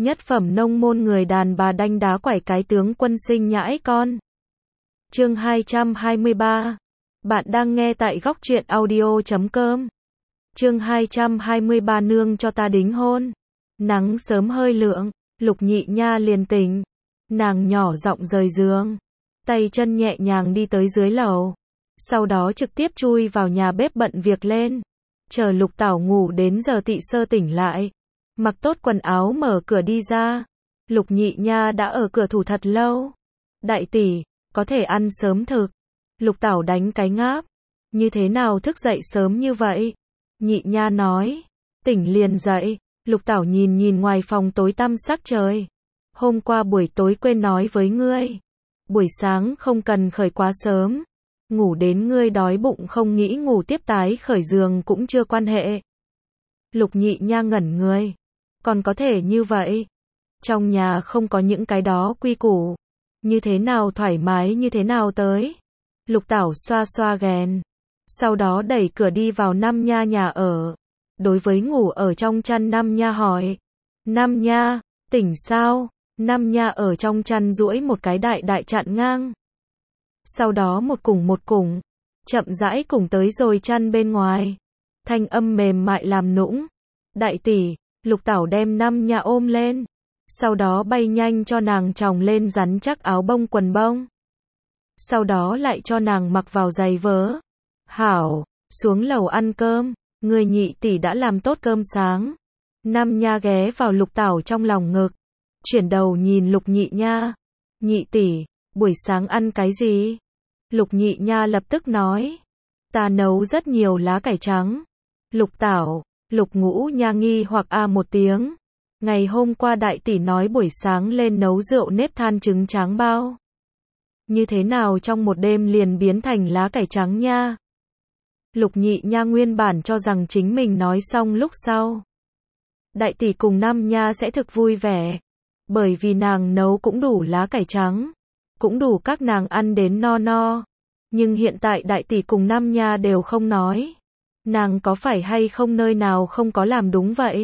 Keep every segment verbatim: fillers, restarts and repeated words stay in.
Nhất phẩm nông môn người đàn bà đanh đá quải cái tướng quân sinh nhãi con. Chương hai trăm hai mươi ba. Bạn đang nghe tại góc truyện audio chấm com. Chương hai trăm hai mươi ba nương cho ta đính hôn. Nắng sớm hơi lượng, Lục Nhị Nha liền tỉnh. Nàng nhỏ giọng rời giường, tay chân nhẹ nhàng đi tới dưới lầu. Sau đó trực tiếp chui vào nhà bếp bận việc lên. Chờ Lục Tảo ngủ đến giờ tị sơ tỉnh lại. Mặc tốt quần áo mở cửa đi ra. Lục Nhị Nha đã ở cửa thủ thật lâu. Đại tỷ, có thể ăn sớm thực. Lục Tảo đánh cái ngáp. Như thế nào thức dậy sớm như vậy? Nhị Nha nói. Tỉnh liền dậy. Lục Tảo nhìn nhìn ngoài phòng tối tăm sắc trời. Hôm qua buổi tối quên nói với ngươi. Buổi sáng không cần khởi quá sớm. Ngủ đến ngươi đói bụng không nghĩ ngủ tiếp tái khởi giường cũng chưa quan hệ. Lục Nhị Nha ngẩn người. Còn có thể như vậy. Trong nhà không có những cái đó quy củ. Như thế nào thoải mái như thế nào tới. Lục Tảo xoa xoa ghèn. Sau đó đẩy cửa đi vào Năm Nha nhà ở. Đối với ngủ ở trong chăn Năm Nha hỏi. Năm Nha, tỉnh sao? Năm Nha ở trong chăn duỗi một cái đại đại chặn ngang. Sau đó một củng một củng. Chậm rãi củng tới rồi chăn bên ngoài. Thanh âm mềm mại làm nũng. Đại tỷ, Lục Tảo đem Năm Nha ôm lên. Sau đó bay nhanh cho nàng tròng lên rắn chắc áo bông quần bông. Sau đó lại cho nàng mặc vào giày vớ. Hảo, xuống lầu ăn cơm. Người nhị tỷ đã làm tốt cơm sáng. Năm Nha ghé vào Lục Tảo trong lòng ngực. Chuyển đầu nhìn Lục Nhị Nha. Nhị tỷ, buổi sáng ăn cái gì? Lục Nhị Nha lập tức nói. Ta nấu rất nhiều lá cải trắng. Lục Tảo, Lục Ngũ Nha nghi hoặc a một tiếng. Ngày hôm qua đại tỷ nói buổi sáng lên nấu rượu nếp than trứng tráng bao. Như thế nào trong một đêm liền biến thành lá cải trắng nha? Lục Nhị Nha nguyên bản cho rằng chính mình nói xong lúc sau. Đại tỷ cùng Năm Nha sẽ thực vui vẻ. Bởi vì nàng nấu cũng đủ lá cải trắng. Cũng đủ các nàng ăn đến no no. Nhưng hiện tại đại tỷ cùng Năm Nha đều không nói. Nàng có phải hay không nơi nào không có làm đúng vậy?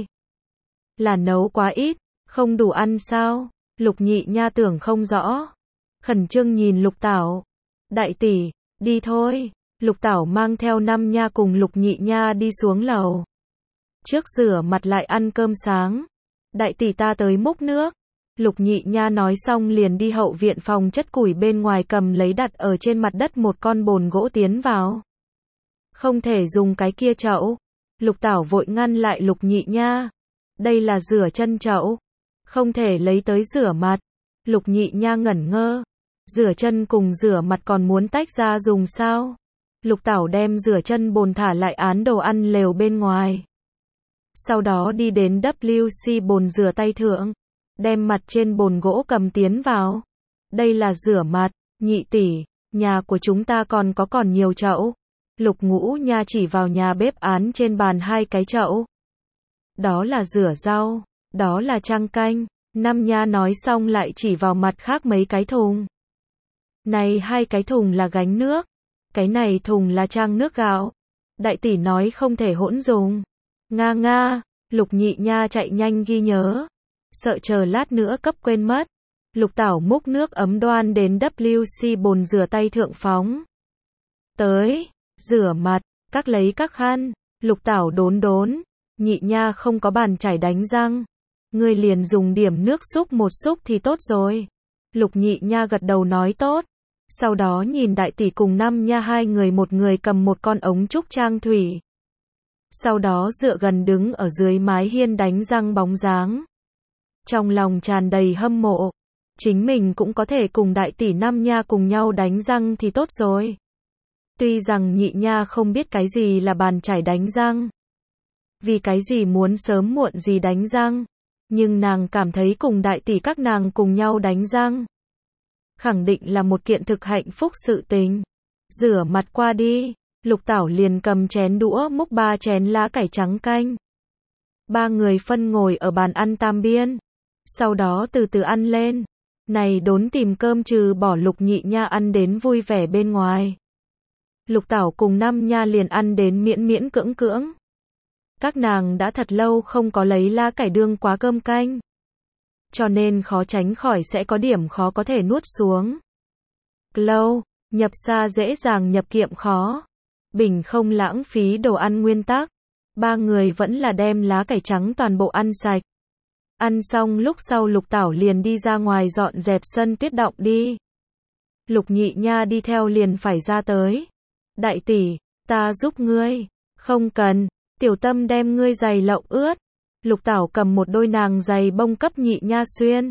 Là nấu quá ít, không đủ ăn sao? Lục Nhị Nha tưởng không rõ. Khẩn trương nhìn Lục Tảo. Đại tỷ, đi thôi. Lục Tảo mang theo Năm Nha cùng Lục Nhị Nha đi xuống lầu. Trước rửa mặt lại ăn cơm sáng. Đại tỷ ta tới múc nước. Lục Nhị Nha nói xong liền đi hậu viện phòng chất củi bên ngoài cầm lấy đặt ở trên mặt đất một con bồn gỗ tiến vào. Không thể dùng cái kia chậu. Lục Tảo vội ngăn lại Lục Nhị Nha. Đây là rửa chân chậu. Không thể lấy tới rửa mặt. Lục Nhị Nha ngẩn ngơ. Rửa chân cùng rửa mặt còn muốn tách ra dùng sao? Lục Tảo đem rửa chân bồn thả lại án đồ ăn lều bên ngoài. Sau đó đi đến vê xê bồn rửa tay thượng. Đem mặt trên bồn gỗ cầm tiến vào. Đây là rửa mặt, nhị tỷ, nhà của chúng ta còn có còn nhiều chậu. Lục Ngũ Nha chỉ vào nhà bếp án trên bàn hai cái chậu. Đó là rửa rau, đó là trang canh. Năm Nha nói xong lại chỉ vào mặt khác mấy cái thùng. Này hai cái thùng là gánh nước. Cái này thùng là trang nước gạo. Đại tỷ nói không thể hỗn dùng. Nga nga, Lục Nhị Nha chạy nhanh ghi nhớ. Sợ chờ lát nữa cấp quên mất. Lục Tảo múc nước ấm đoan đến vê xê bồn rửa tay thượng phóng. Tới, rửa mặt, các lấy các khăn. Lục Tảo đốn đốn. Nhị Nha không có bàn chải đánh răng. Ngươi liền dùng điểm nước xúc một xúc thì tốt rồi. Lục Nhị Nha gật đầu nói tốt. Sau đó nhìn đại tỷ cùng Năm Nha hai người một người cầm một con ống trúc trang thủy. Sau đó dựa gần đứng ở dưới mái hiên đánh răng bóng dáng. Trong lòng tràn đầy hâm mộ. Chính mình cũng có thể cùng đại tỷ Năm Nha cùng nhau đánh răng thì tốt rồi. Tuy rằng Nhị Nha không biết cái gì là bàn chải đánh răng. Vì cái gì muốn sớm muộn gì đánh răng. Nhưng nàng cảm thấy cùng đại tỷ các nàng cùng nhau đánh răng. Khẳng định là một kiện thực hạnh phúc sự tình. Rửa mặt qua đi. Lục Tảo liền cầm chén đũa múc ba chén lá cải trắng canh. Ba người phân ngồi ở bàn ăn tam biên. Sau đó từ từ ăn lên. Này đốn tìm cơm trừ bỏ Lục Nhị Nha ăn đến vui vẻ bên ngoài. Lục Tảo cùng Năm Nha liền ăn đến miễn miễn cưỡng cưỡng. Các nàng đã thật lâu không có lấy lá cải đương quá cơm canh. cho nên khó tránh khỏi sẽ có điểm khó có thể nuốt xuống. Lâu, nhập xa dễ dàng nhập kiệm khó. Bình không lãng phí đồ ăn nguyên tắc. Ba người vẫn là đem lá cải trắng toàn bộ ăn sạch. Ăn xong lúc sau Lục Tảo liền đi ra ngoài dọn dẹp sân tuyết động đi. Lục Nhị Nha đi theo liền phải ra tới. Đại tỷ, ta giúp ngươi. Không cần, tiểu tâm đem ngươi giày lộng ướt. Lục Tảo cầm một đôi nàng giày bông cấp Nhị Nha xuyên.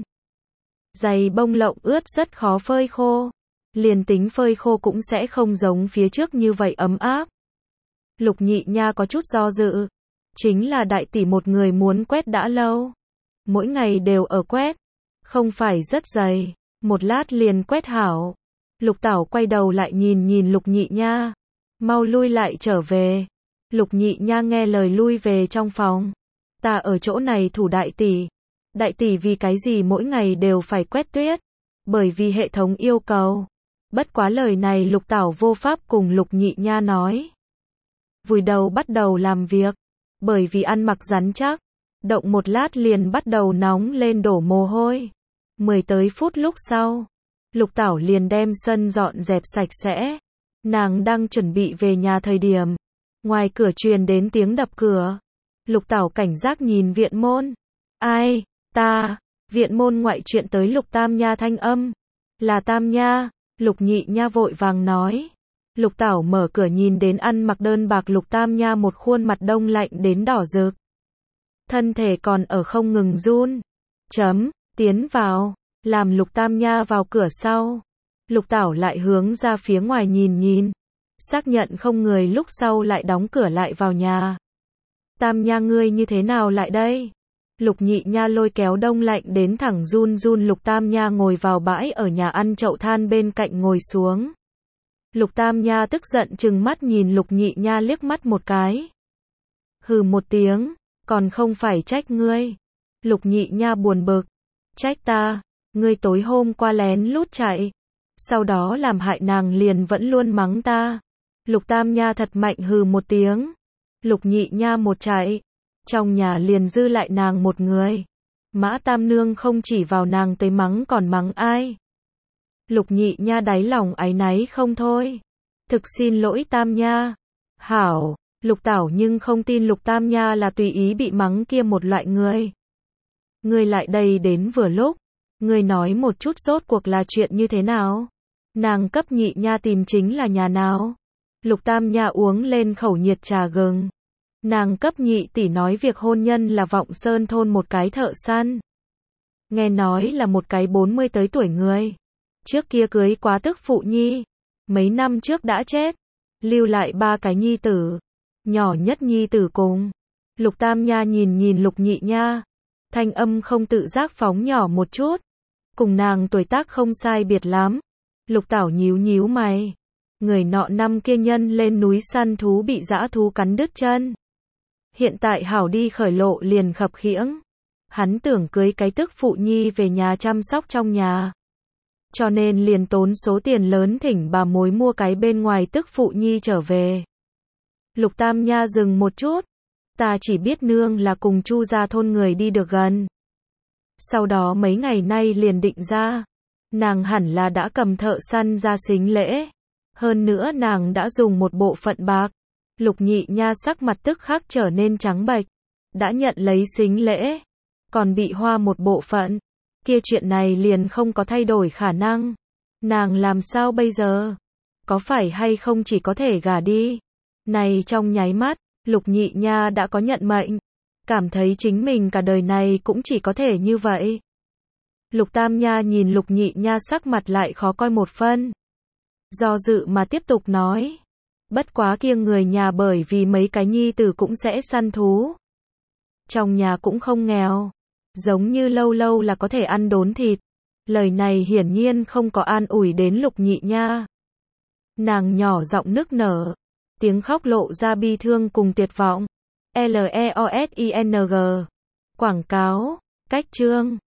Giày bông lộng ướt rất khó phơi khô. Liền tính phơi khô cũng sẽ không giống phía trước như vậy ấm áp. Lục Nhị Nha có chút do dự. Chính là đại tỷ một người muốn quét đã lâu. Mỗi ngày đều ở quét. Không phải rất dày. Một lát liền quét hảo. Lục Tảo quay đầu lại nhìn nhìn Lục Nhị Nha. Mau lui lại trở về. Lục Nhị Nha nghe lời lui về trong phòng. Ta ở chỗ này thủ đại tỷ. Đại tỷ vì cái gì mỗi ngày đều phải quét tuyết? Bởi vì hệ thống yêu cầu. Bất quá lời này Lục Tảo vô pháp cùng Lục Nhị Nha nói. Vùi đầu bắt đầu làm việc. Bởi vì ăn mặc rắn chắc. Động một lát liền bắt đầu nóng lên đổ mồ hôi. Mười tới phút lúc sau. Lục Tảo liền đem sân dọn dẹp sạch sẽ. Nàng đang chuẩn bị về nhà thời điểm. Ngoài cửa truyền đến tiếng đập cửa. Lục Tảo cảnh giác nhìn viện môn. Ai, ta, viện môn ngoại chuyện tới Lục Tam Nha thanh âm. Là Tam Nha, Lục Nhị Nha vội vàng nói. Lục Tảo mở cửa nhìn đến ăn mặc đơn bạc Lục Tam Nha một khuôn mặt đông lạnh đến đỏ rực. Thân thể còn ở không ngừng run. Chấm, tiến vào, làm Lục Tam Nha vào cửa sau. Lục Tảo lại hướng ra phía ngoài nhìn nhìn. Xác nhận không người lúc sau lại đóng cửa lại vào nhà. Tam Nha ngươi như thế nào lại đây? Lục Nhị Nha lôi kéo đông lạnh đến thẳng run run Lục Tam Nha ngồi vào bãi ở nhà ăn chậu than bên cạnh ngồi xuống. Lục Tam Nha tức giận trừng mắt nhìn Lục Nhị Nha liếc mắt một cái. Hừ một tiếng, còn không phải trách ngươi. Lục Nhị Nha buồn bực. Trách ta, ngươi tối hôm qua lén lút chạy. Sau đó làm hại nàng liền vẫn luôn mắng ta. Lục Tam Nha thật mạnh hừ một tiếng. Lục Nhị Nha một chạy. Trong nhà liền dư lại nàng một người. Mã Tam Nương không chỉ vào nàng tới mắng còn mắng ai. Lục Nhị Nha đáy lòng áy náy không thôi. Thực xin lỗi Tam Nha. Hảo, Lục Tảo nhưng không tin Lục Tam Nha là tùy ý bị mắng kia một loại người. Ngươi lại đây đến vừa lúc. Ngươi nói một chút rốt cuộc là chuyện như thế nào? Nàng cấp Nhị Nha tìm chính là nhà nào? Lục Tam Nha uống lên khẩu nhiệt trà gừng. Nàng cấp nhị tỷ nói việc hôn nhân là Vọng Sơn thôn một cái thợ săn. Nghe nói là một cái bốn mươi tới tuổi người. Trước kia cưới quá tức phụ nhi. Mấy năm trước đã chết. Lưu lại ba cái nhi tử. Nhỏ nhất nhi tử cùng. Lục Tam Nha nhìn nhìn Lục Nhị Nha. Thanh âm không tự giác phóng nhỏ một chút. Cùng nàng tuổi tác không sai biệt lắm. Lục Tảo nhíu nhíu mày. Người nọ năm kia nhân lên núi săn thú bị dã thú cắn đứt chân. Hiện tại hảo đi khởi lộ liền khập khiễng. Hắn tưởng cưới cái tức phụ nhi về nhà chăm sóc trong nhà. Cho nên liền tốn số tiền lớn thỉnh bà mối mua cái bên ngoài tức phụ nhi trở về. Lục Tam Nha dừng một chút. Ta chỉ biết nương là cùng Chu gia thôn người đi được gần. Sau đó mấy ngày nay liền định ra. Nàng hẳn là đã cầm thợ săn ra sính lễ. Hơn nữa nàng đã dùng một bộ phận bạc. Lục Nhị Nha sắc mặt tức khắc trở nên trắng bệch. Đã nhận lấy sính lễ. Còn bị hoa một bộ phận. Kia chuyện này liền không có thay đổi khả năng. Nàng làm sao bây giờ? Có phải hay không chỉ có thể gả đi? Này trong nháy mắt, Lục Nhị Nha đã có nhận mệnh. Cảm thấy chính mình cả đời này cũng chỉ có thể như vậy. Lục Tam Nha nhìn Lục Nhị Nha sắc mặt lại khó coi một phân. Do dự mà tiếp tục nói. Bất quá kia người nhà bởi vì mấy cái nhi tử cũng sẽ săn thú. Trong nhà cũng không nghèo. Giống như lâu lâu là có thể ăn đốn thịt. Lời này hiển nhiên không có an ủi đến Lục Nhị Nha. Nàng nhỏ giọng nức nở. Tiếng khóc lộ ra bi thương cùng tuyệt vọng. L E O S I N G. Quảng cáo. Cách chương.